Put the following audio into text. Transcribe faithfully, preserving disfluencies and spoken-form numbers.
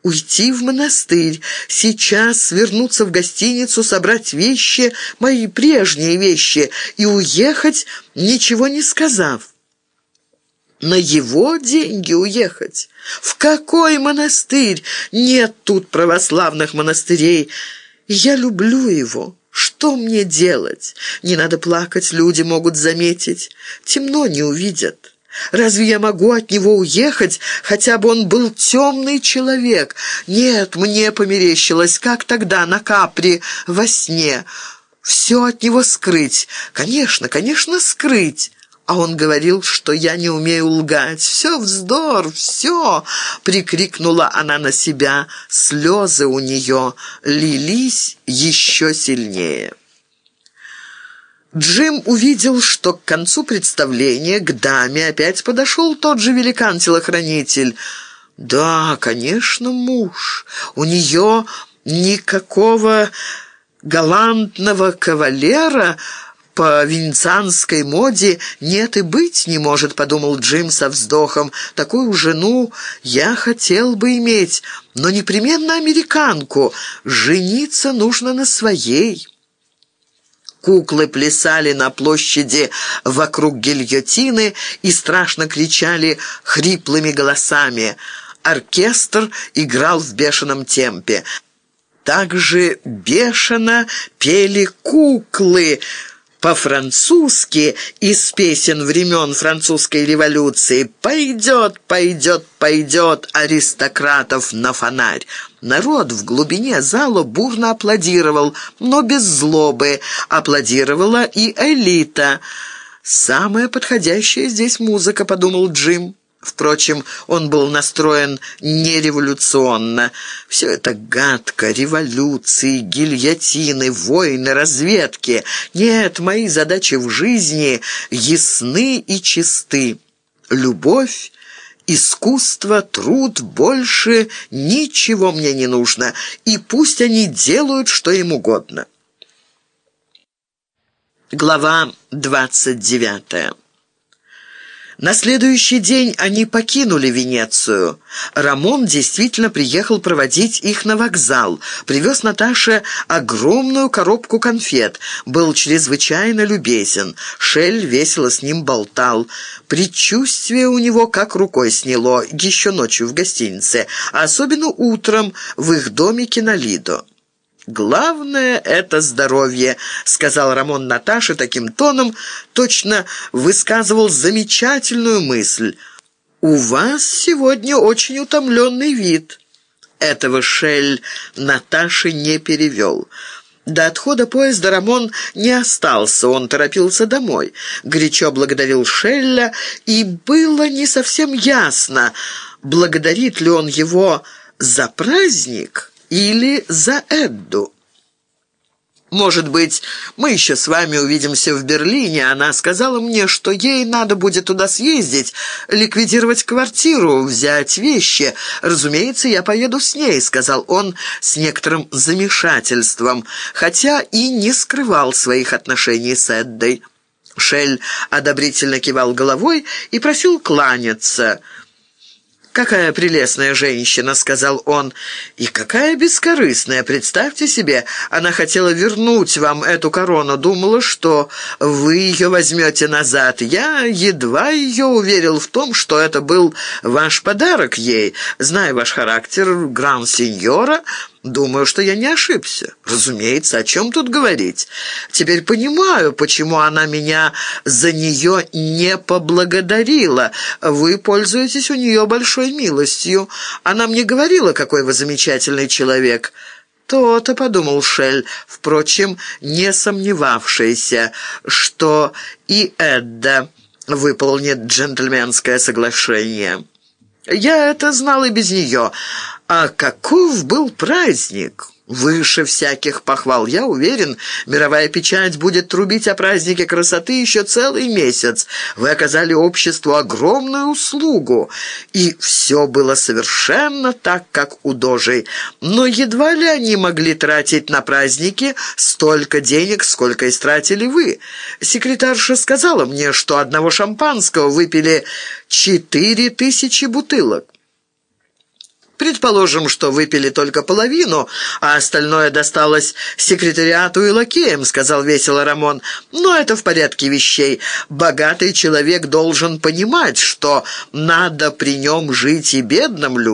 уйти в монастырь, сейчас вернуться в гостиницу, собрать вещи, мои прежние вещи, и уехать, ничего не сказав. На его деньги уехать? В какой монастырь? Нет тут православных монастырей. Я люблю его. Что мне делать? Не надо плакать, люди могут заметить. Темно не увидят. Разве я могу от него уехать, хотя бы он был темный человек? Нет, мне померещилось, как тогда на Капри во сне. Все от него скрыть. Конечно, конечно, скрыть. А он говорил, что я не умею лгать. «Все вздор, все!» — прикрикнула она на себя. Слезы у нее лились еще сильнее. Джим увидел, что к концу представления к даме опять подошел тот же великан-телохранитель. Да, конечно, муж. У нее никакого галантного кавалера по венецианской моде нет и быть не может, подумал Джим со вздохом. Такую жену я хотел бы иметь, но непременно американку. Жениться нужно на своей. Куклы плясали на площади вокруг гильотины и страшно кричали хриплыми голосами. Оркестр играл в бешеном темпе. Также бешено пели куклы по-французски из песен времен французской революции. «Пойдет, пойдет, пойдет аристократов на фонарь». Народ в глубине зала бурно аплодировал, но без злобы. Аплодировала и элита. «Самая подходящая здесь музыка», — подумал Джим. Впрочем, он был настроен нереволюционно. Все это гадко: революции, гильотины, войны, разведки. Нет, мои задачи в жизни ясны и чисты. Любовь, искусство, труд, больше ничего мне не нужно. И пусть они делают, что им угодно. Глава двадцать девятая. На следующий день они покинули Венецию. Рамон действительно приехал проводить их на вокзал. Привез Наташе огромную коробку конфет. Был чрезвычайно любезен. Шель весело с ним болтал. Предчувствие у него как рукой сняло, еще ночью в гостинице, а особенно утром в их домике на Лидо. «Главное — это здоровье», — сказал Рамон Наташе таким тоном, точно высказывал замечательную мысль. «У вас сегодня очень утомленный вид». Этого Шель Наташе не перевел. До отхода поезда Рамон не остался, он торопился домой. Горячо благодарил Шелля, и было не совсем ясно, благодарит ли он его за праздник или за Эдду. «Может быть, мы еще с вами увидимся в Берлине. Она сказала мне, что ей надо будет туда съездить, ликвидировать квартиру, взять вещи. Разумеется, я поеду с ней», — сказал он с некоторым замешательством, хотя и не скрывал своих отношений с Эддой. Шель одобрительно кивал головой и просил кланяться. «Какая прелестная женщина», — сказал он, — «и какая бескорыстная. Представьте себе, она хотела вернуть вам эту корону, думала, что вы ее возьмете назад. Я едва ее уверил в том, что это был ваш подарок ей. Зная ваш характер гран-сеньора, думаю, что я не ошибся. Разумеется, о чем тут говорить? Теперь понимаю, почему она меня за нее не поблагодарила. Вы пользуетесь у нее большой милостью. Она мне говорила, какой вы замечательный человек». «То-то», — подумал Шель, впрочем, не сомневавшийся, что и Эдда выполнит джентльменское соглашение. «Я это знал и без нее. А каков был праздник! Выше всяких похвал. Я уверен, мировая печать будет трубить о празднике красоты еще целый месяц. Вы оказали обществу огромную услугу, и все было совершенно так, как у Дожей. Но едва ли они могли тратить на праздники столько денег, сколько истратили вы. Секретарша сказала мне, что одного шампанского выпили четыре тысячи бутылок». «Предположим, что выпили только половину, а остальное досталось секретариату и лакеям», — сказал весело Рамон. «Но это в порядке вещей. Богатый человек должен понимать, что надо при нем жить и бедным людям».